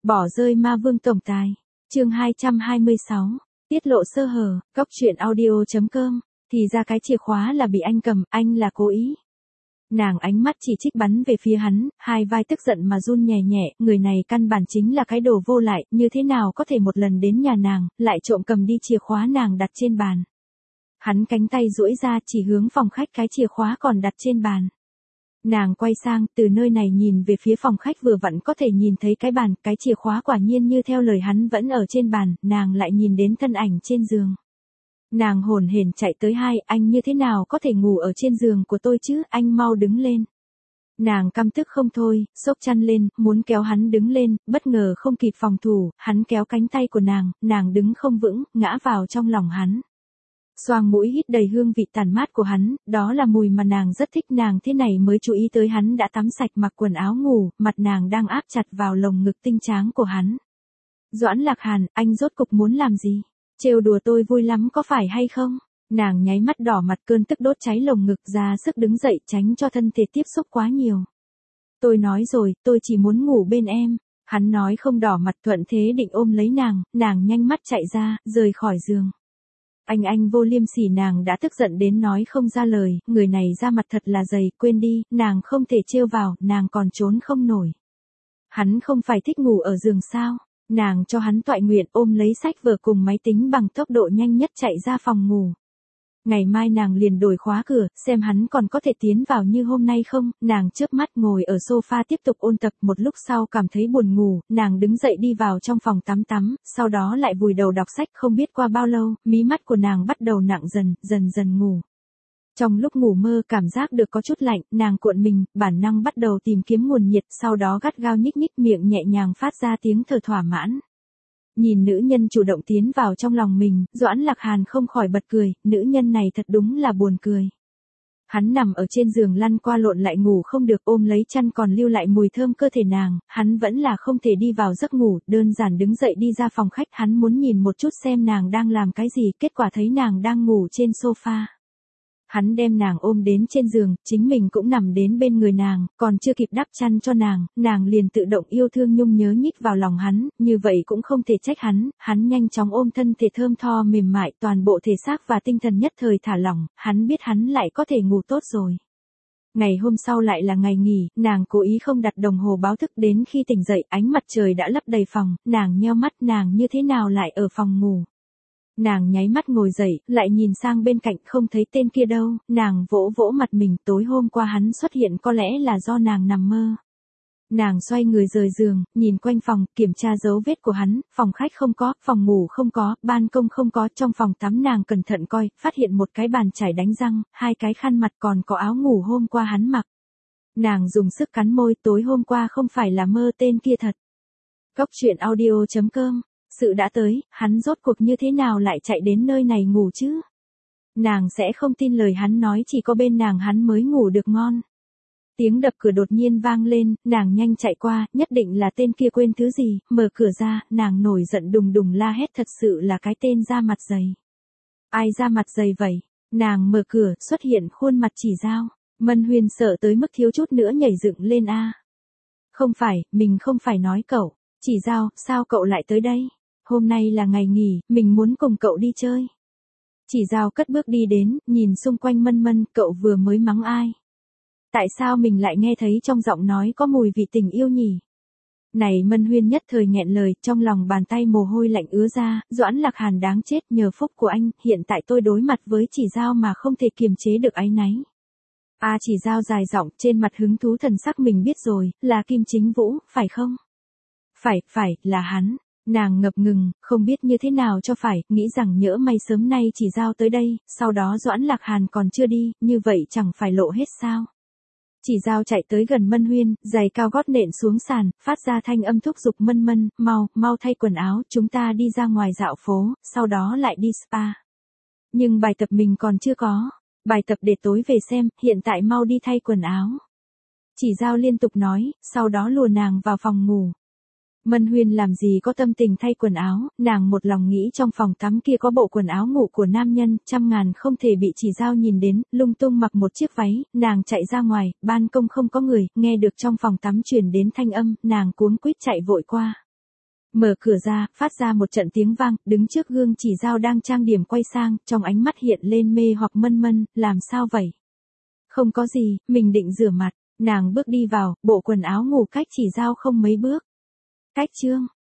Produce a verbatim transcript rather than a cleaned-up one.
Bỏ rơi ma vương tổng tài. Chương hai trăm hai mươi sáu. Tiết lộ sơ hở, góc truyện audio chấm com. Thì ra cái chìa khóa là bị anh cầm, anh là cố ý. Nàng ánh mắt chỉ trích bắn về phía hắn, hai vai tức giận mà run nhẹ nhẹ, người này căn bản chính là cái đồ vô lại, như thế nào có thể một lần đến nhà nàng, lại trộm cầm đi chìa khóa nàng đặt trên bàn. Hắn cánh tay duỗi ra chỉ hướng phòng khách, cái chìa khóa còn đặt trên bàn. Nàng quay sang, từ nơi này nhìn về phía phòng khách vừa vặn có thể nhìn thấy cái bàn, cái chìa khóa quả nhiên như theo lời hắn vẫn ở trên bàn, nàng lại nhìn đến thân ảnh trên giường. Nàng hồn hển chạy tới, hai, anh như thế nào có thể ngủ ở trên giường của tôi chứ, anh mau đứng lên. Nàng căm tức không thôi, xốc chăn lên, muốn kéo hắn đứng lên, bất ngờ không kịp phòng thủ, hắn kéo cánh tay của nàng, nàng đứng không vững, ngã vào trong lòng hắn. Xoang mũi hít đầy hương vị tàn mát của hắn, đó là mùi mà nàng rất thích, nàng thế này mới chú ý tới hắn đã tắm sạch mặc quần áo ngủ, mặt nàng đang áp chặt vào lồng ngực tinh tráng của hắn. Doãn Lạc Hàn, anh rốt cục muốn làm gì? Trêu đùa tôi vui lắm có phải hay không? Nàng nháy mắt đỏ mặt, cơn tức đốt cháy lồng ngực, ra sức đứng dậy tránh cho thân thể tiếp xúc quá nhiều. Tôi nói rồi, tôi chỉ muốn ngủ bên em. Hắn nói không đỏ mặt, thuận thế định ôm lấy nàng, nàng nhanh mắt chạy ra, rời khỏi giường. Anh anh vô liêm sỉ, nàng đã tức giận đến nói không ra lời, người này da mặt thật là dày, quên đi, nàng không thể trêu vào, nàng còn trốn không nổi. Hắn không phải thích ngủ ở giường sao? Nàng cho hắn toại nguyện, ôm lấy sách vở cùng máy tính bằng tốc độ nhanh nhất chạy ra phòng ngủ. Ngày mai nàng liền đổi khóa cửa, xem hắn còn có thể tiến vào như hôm nay không, nàng chớp mắt ngồi ở sofa tiếp tục ôn tập, một lúc sau cảm thấy buồn ngủ, nàng đứng dậy đi vào trong phòng tắm tắm, sau đó lại vùi đầu đọc sách, không biết qua bao lâu, mí mắt của nàng bắt đầu nặng dần, dần dần ngủ. Trong lúc ngủ mơ cảm giác được có chút lạnh, nàng cuộn mình, bản năng bắt đầu tìm kiếm nguồn nhiệt, sau đó gắt gao nhích nhích miệng nhẹ nhàng phát ra tiếng thở thỏa mãn. Nhìn nữ nhân chủ động tiến vào trong lòng mình, Doãn Lạc Hàn không khỏi bật cười, nữ nhân này thật đúng là buồn cười. Hắn nằm ở trên giường lăn qua lộn lại ngủ không được, ôm lấy chăn còn lưu lại mùi thơm cơ thể nàng, hắn vẫn là không thể đi vào giấc ngủ, đơn giản đứng dậy đi ra phòng khách, hắn muốn nhìn một chút xem nàng đang làm cái gì, kết quả thấy nàng đang ngủ trên sofa. Hắn đem nàng ôm đến trên giường, chính mình cũng nằm đến bên người nàng, còn chưa kịp đắp chăn cho nàng, nàng liền tự động yêu thương nhung nhớ nhích vào lòng hắn, như vậy cũng không thể trách hắn, hắn nhanh chóng ôm thân thể thơm tho mềm mại, toàn bộ thể xác và tinh thần nhất thời thả lỏng, hắn biết hắn lại có thể ngủ tốt rồi. Ngày hôm sau lại là ngày nghỉ, nàng cố ý không đặt đồng hồ báo thức, đến khi tỉnh dậy, ánh mặt trời đã lấp đầy phòng, nàng nheo mắt, nàng như thế nào lại ở phòng ngủ. Nàng nháy mắt ngồi dậy, lại nhìn sang bên cạnh, không thấy tên kia đâu, nàng vỗ vỗ mặt mình, tối hôm qua hắn xuất hiện có lẽ là do nàng nằm mơ. Nàng xoay người rời giường, nhìn quanh phòng, kiểm tra dấu vết của hắn, phòng khách không có, phòng ngủ không có, ban công không có, trong phòng tắm nàng cẩn thận coi, phát hiện một cái bàn chải đánh răng, hai cái khăn mặt còn có áo ngủ hôm qua hắn mặc. Nàng dùng sức cắn môi, tối hôm qua không phải là mơ tên kia thật. Góc truyện audio chấm com. Sự đã tới, hắn rốt cuộc như thế nào lại chạy đến nơi này ngủ chứ? Nàng sẽ không tin lời hắn nói, chỉ có bên nàng hắn mới ngủ được ngon. Tiếng đập cửa đột nhiên vang lên, nàng nhanh chạy qua, nhất định là tên kia quên thứ gì, mở cửa ra, nàng nổi giận đùng đùng la hét, thật sự là cái tên da mặt dày. Ai da mặt dày vậy? Nàng mở cửa, xuất hiện khuôn mặt Chỉ Dao. Mân Huyên sợ tới mức thiếu chút nữa nhảy dựng lên a. Không phải, mình không phải nói cậu. Chỉ Dao, sao cậu lại tới đây? Hôm nay là ngày nghỉ, mình muốn cùng cậu đi chơi. Chỉ Dao cất bước đi đến, nhìn xung quanh Mân Mân, cậu vừa mới mắng ai? Tại sao mình lại nghe thấy trong giọng nói có mùi vị tình yêu nhỉ? Này Mân Huyên nhất thời nghẹn lời, trong lòng bàn tay mồ hôi lạnh ứa ra, Doãn Lạc Hàn đáng chết, nhờ phúc của anh, hiện tại tôi đối mặt với Chỉ Dao mà không thể kiềm chế được áy náy. A à, Chỉ Dao dài giọng, trên mặt hứng thú thần sắc, mình biết rồi, là Kim Chính Vũ, phải không? Phải, phải, là hắn. Nàng ngập ngừng, không biết như thế nào cho phải, nghĩ rằng nhỡ may sớm nay Chỉ Dao tới đây, sau đó Doãn Lạc Hàn còn chưa đi, như vậy chẳng phải lộ hết sao. Chỉ Dao chạy tới gần Mân Huyên, giày cao gót nện xuống sàn, phát ra thanh âm thúc giục Mân Mân, mau, mau thay quần áo, chúng ta đi ra ngoài dạo phố, sau đó lại đi spa. Nhưng bài tập mình còn chưa có, bài tập để tối về xem, hiện tại mau đi thay quần áo. Chỉ Dao liên tục nói, sau đó lùa nàng vào phòng ngủ. Mân Huyên làm gì có tâm tình thay quần áo, nàng một lòng nghĩ trong phòng tắm kia có bộ quần áo ngủ của nam nhân, trăm ngàn không thể bị Chỉ Dao nhìn đến, lung tung mặc một chiếc váy, nàng chạy ra ngoài, ban công không có người, nghe được trong phòng tắm truyền đến thanh âm, nàng cuống quýt chạy vội qua. Mở cửa ra, phát ra một trận tiếng vang, đứng trước gương chỉ dao đang trang điểm quay sang, trong ánh mắt hiện lên mê hoặc mân mân, làm sao vậy? Không có gì, mình định rửa mặt, nàng bước đi vào, bộ quần áo ngủ cách chỉ dao không mấy bước. Cách Trương,